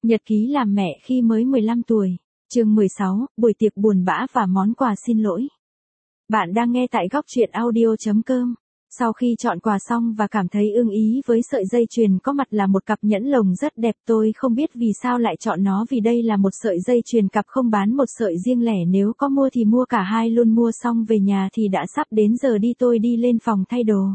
Nhật ký làm mẹ khi mới 15 tuổi. Chương 16, buổi tiệc buồn bã và món quà xin lỗi. Bạn đang nghe tại góc truyện audio.com. Sau khi chọn quà xong và cảm thấy ưng ý với sợi dây chuyền có mặt là một cặp nhẫn lồng rất đẹp, tôi không biết vì sao lại chọn nó, vì đây là một sợi dây chuyền cặp không bán một sợi riêng lẻ, nếu có mua thì mua cả hai luôn. Mua xong về nhà thì đã sắp đến giờ đi, tôi đi lên phòng thay đồ.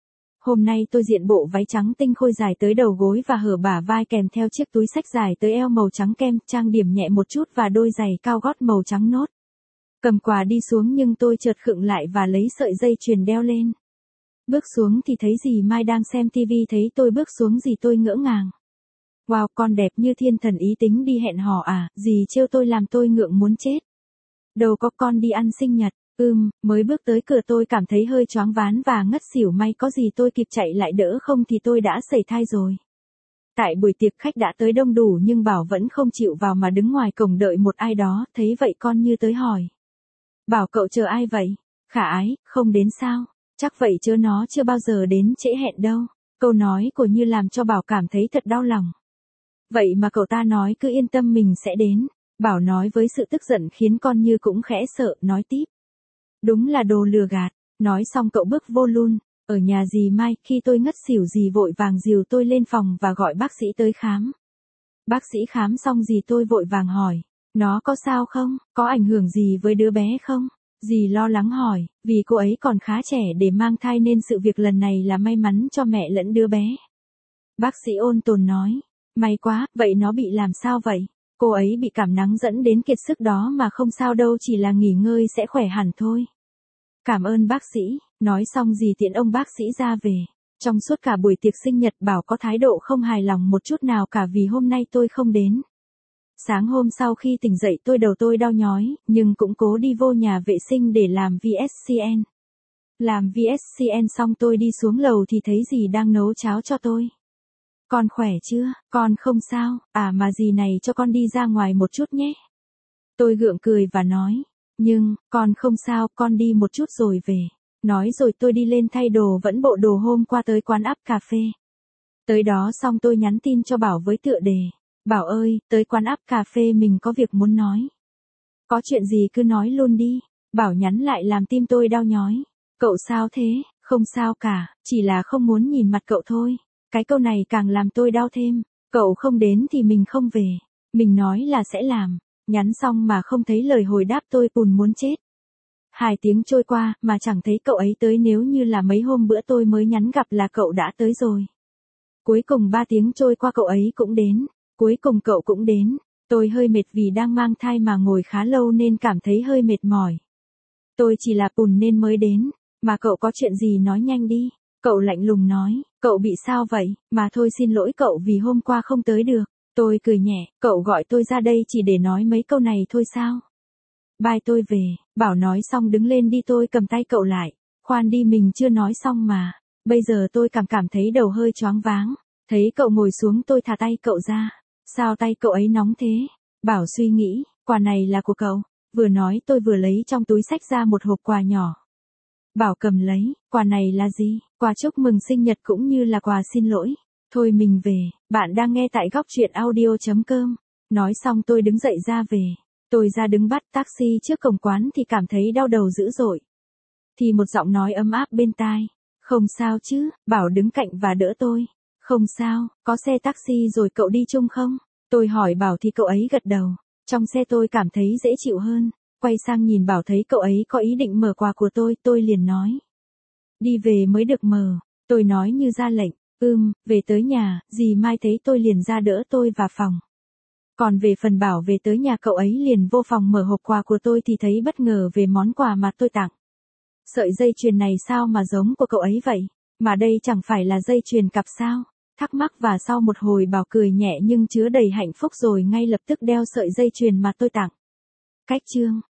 Hôm nay tôi diện bộ váy trắng tinh khôi dài tới đầu gối và hở bả vai, kèm theo chiếc túi xách dài tới eo màu trắng kem, trang điểm nhẹ một chút và đôi giày cao gót màu trắng nốt. Cầm quà đi xuống nhưng tôi chợt khựng lại và lấy sợi dây chuyền đeo lên. Bước xuống thì thấy dì Mai đang xem tivi, thấy tôi bước xuống dì tôi ngỡ ngàng. Wow, con đẹp như thiên thần, ý tính đi hẹn hò à? Dì trêu tôi làm tôi ngượng muốn chết. Đâu có, con đi ăn sinh nhật. Mới bước tới cửa tôi cảm thấy hơi choáng váng và ngất xỉu, may có gì tôi kịp chạy lại đỡ, không thì tôi đã sẩy thai rồi. Tại buổi tiệc khách đã tới đông đủ nhưng Bảo vẫn không chịu vào mà đứng ngoài cổng đợi một ai đó, thấy vậy con Như tới hỏi. Bảo cậu chờ ai vậy? Khả Ái, không đến sao? Chắc vậy chứ nó chưa bao giờ đến trễ hẹn đâu. Câu nói của Như làm cho Bảo cảm thấy thật đau lòng. Vậy mà cậu ta nói cứ yên tâm mình sẽ đến. Bảo nói với sự tức giận khiến con Như cũng khẽ sợ, nói tiếp. Đúng là đồ lừa gạt. Nói xong cậu bước vô luôn. Ở nhà dì Mai, khi tôi ngất xỉu dì vội vàng dìu tôi lên phòng và gọi bác sĩ tới khám. Bác sĩ khám xong dì tôi vội vàng hỏi. Nó có sao không? Có ảnh hưởng gì với đứa bé không? Dì lo lắng hỏi, vì cô ấy còn khá trẻ để mang thai nên sự việc lần này là may mắn cho mẹ lẫn đứa bé. Bác sĩ ôn tồn nói, may quá, vậy nó bị làm sao vậy? Cô ấy bị cảm nắng dẫn đến kiệt sức đó mà không sao đâu, chỉ là nghỉ ngơi sẽ khỏe hẳn thôi. Cảm ơn bác sĩ. Nói xong dì tiễn ông bác sĩ ra về. Trong suốt cả buổi tiệc sinh nhật Bảo có thái độ không hài lòng một chút nào cả vì hôm nay tôi không đến. Sáng hôm sau khi tỉnh dậy đầu tôi đau nhói, nhưng cũng cố đi vô nhà vệ sinh để làm VSCN. Làm VSCN xong tôi đi xuống lầu thì thấy dì đang nấu cháo cho tôi. Con khỏe chưa? Con không sao, mà dì này cho con đi ra ngoài một chút nhé. Tôi gượng cười và nói, nhưng, con không sao, con đi một chút rồi về. Nói rồi tôi đi lên thay đồ, vẫn bộ đồ hôm qua tới quán áp cà phê. Tới đó xong tôi nhắn tin cho Bảo với tựa đề. Bảo ơi, tới quán áp cà phê mình có việc muốn nói. Có chuyện gì cứ nói luôn đi. Bảo nhắn lại làm tim tôi đau nhói. Cậu sao thế? Không sao cả, chỉ là không muốn nhìn mặt cậu thôi. Cái câu này càng làm tôi đau thêm. Cậu không đến thì mình không về. Mình nói là sẽ làm. Nhắn xong mà không thấy lời hồi đáp, tôi muốn chết. 2 tiếng trôi qua mà chẳng thấy cậu ấy tới, nếu như là mấy hôm bữa tôi mới nhắn gặp là cậu đã tới rồi. Cuối cùng 3 tiếng trôi qua cậu ấy cũng đến. Cuối cùng cậu cũng đến. Tôi hơi mệt vì đang mang thai mà ngồi khá lâu nên cảm thấy hơi mệt mỏi. Tôi chỉ là nên mới đến. Mà cậu có chuyện gì nói nhanh đi. Cậu lạnh lùng nói, cậu bị sao vậy? Mà thôi xin lỗi cậu vì hôm qua không tới được. Tôi cười nhẹ, cậu gọi tôi ra đây chỉ để nói mấy câu này thôi sao? Bye, tôi về. Bảo nói xong đứng lên đi, tôi cầm tay cậu lại. Khoan đi, mình chưa nói xong mà. Bây giờ tôi cảm thấy đầu hơi choáng váng. Thấy cậu ngồi xuống tôi thả tay cậu ra. Sao tay cậu ấy nóng thế? Bảo suy nghĩ, quà này là của cậu. Vừa nói tôi vừa lấy trong túi xách ra một hộp quà nhỏ. Bảo cầm lấy, quà này là gì? Quà chúc mừng sinh nhật cũng như là quà xin lỗi. Thôi mình về, bạn đang nghe tại góc truyện audio.com. Nói xong tôi đứng dậy ra về. Tôi ra đứng bắt taxi trước cổng quán thì cảm thấy đau đầu dữ dội. Thì một giọng nói ấm áp bên tai. Không sao chứ? Bảo đứng cạnh và đỡ tôi. Không sao, có xe taxi rồi, cậu đi chung không? Tôi hỏi Bảo thì cậu ấy gật đầu. Trong xe tôi cảm thấy dễ chịu hơn. Quay sang nhìn Bảo thấy cậu ấy có ý định mở quà của tôi liền nói. Đi về mới được mở. Tôi nói như ra lệnh. Về tới nhà, dì Mai thấy tôi liền ra đỡ tôi vào phòng. Còn về phần Bảo về tới nhà cậu ấy liền vô phòng mở hộp quà của tôi thì thấy bất ngờ về món quà mà tôi tặng. Sợi dây chuyền này sao mà giống của cậu ấy vậy? Mà đây chẳng phải là dây chuyền cặp sao? Thắc mắc và sau một hồi Bảo cười nhẹ nhưng chứa đầy hạnh phúc rồi ngay lập tức đeo sợi dây chuyền mà tôi tặng. Cách chương.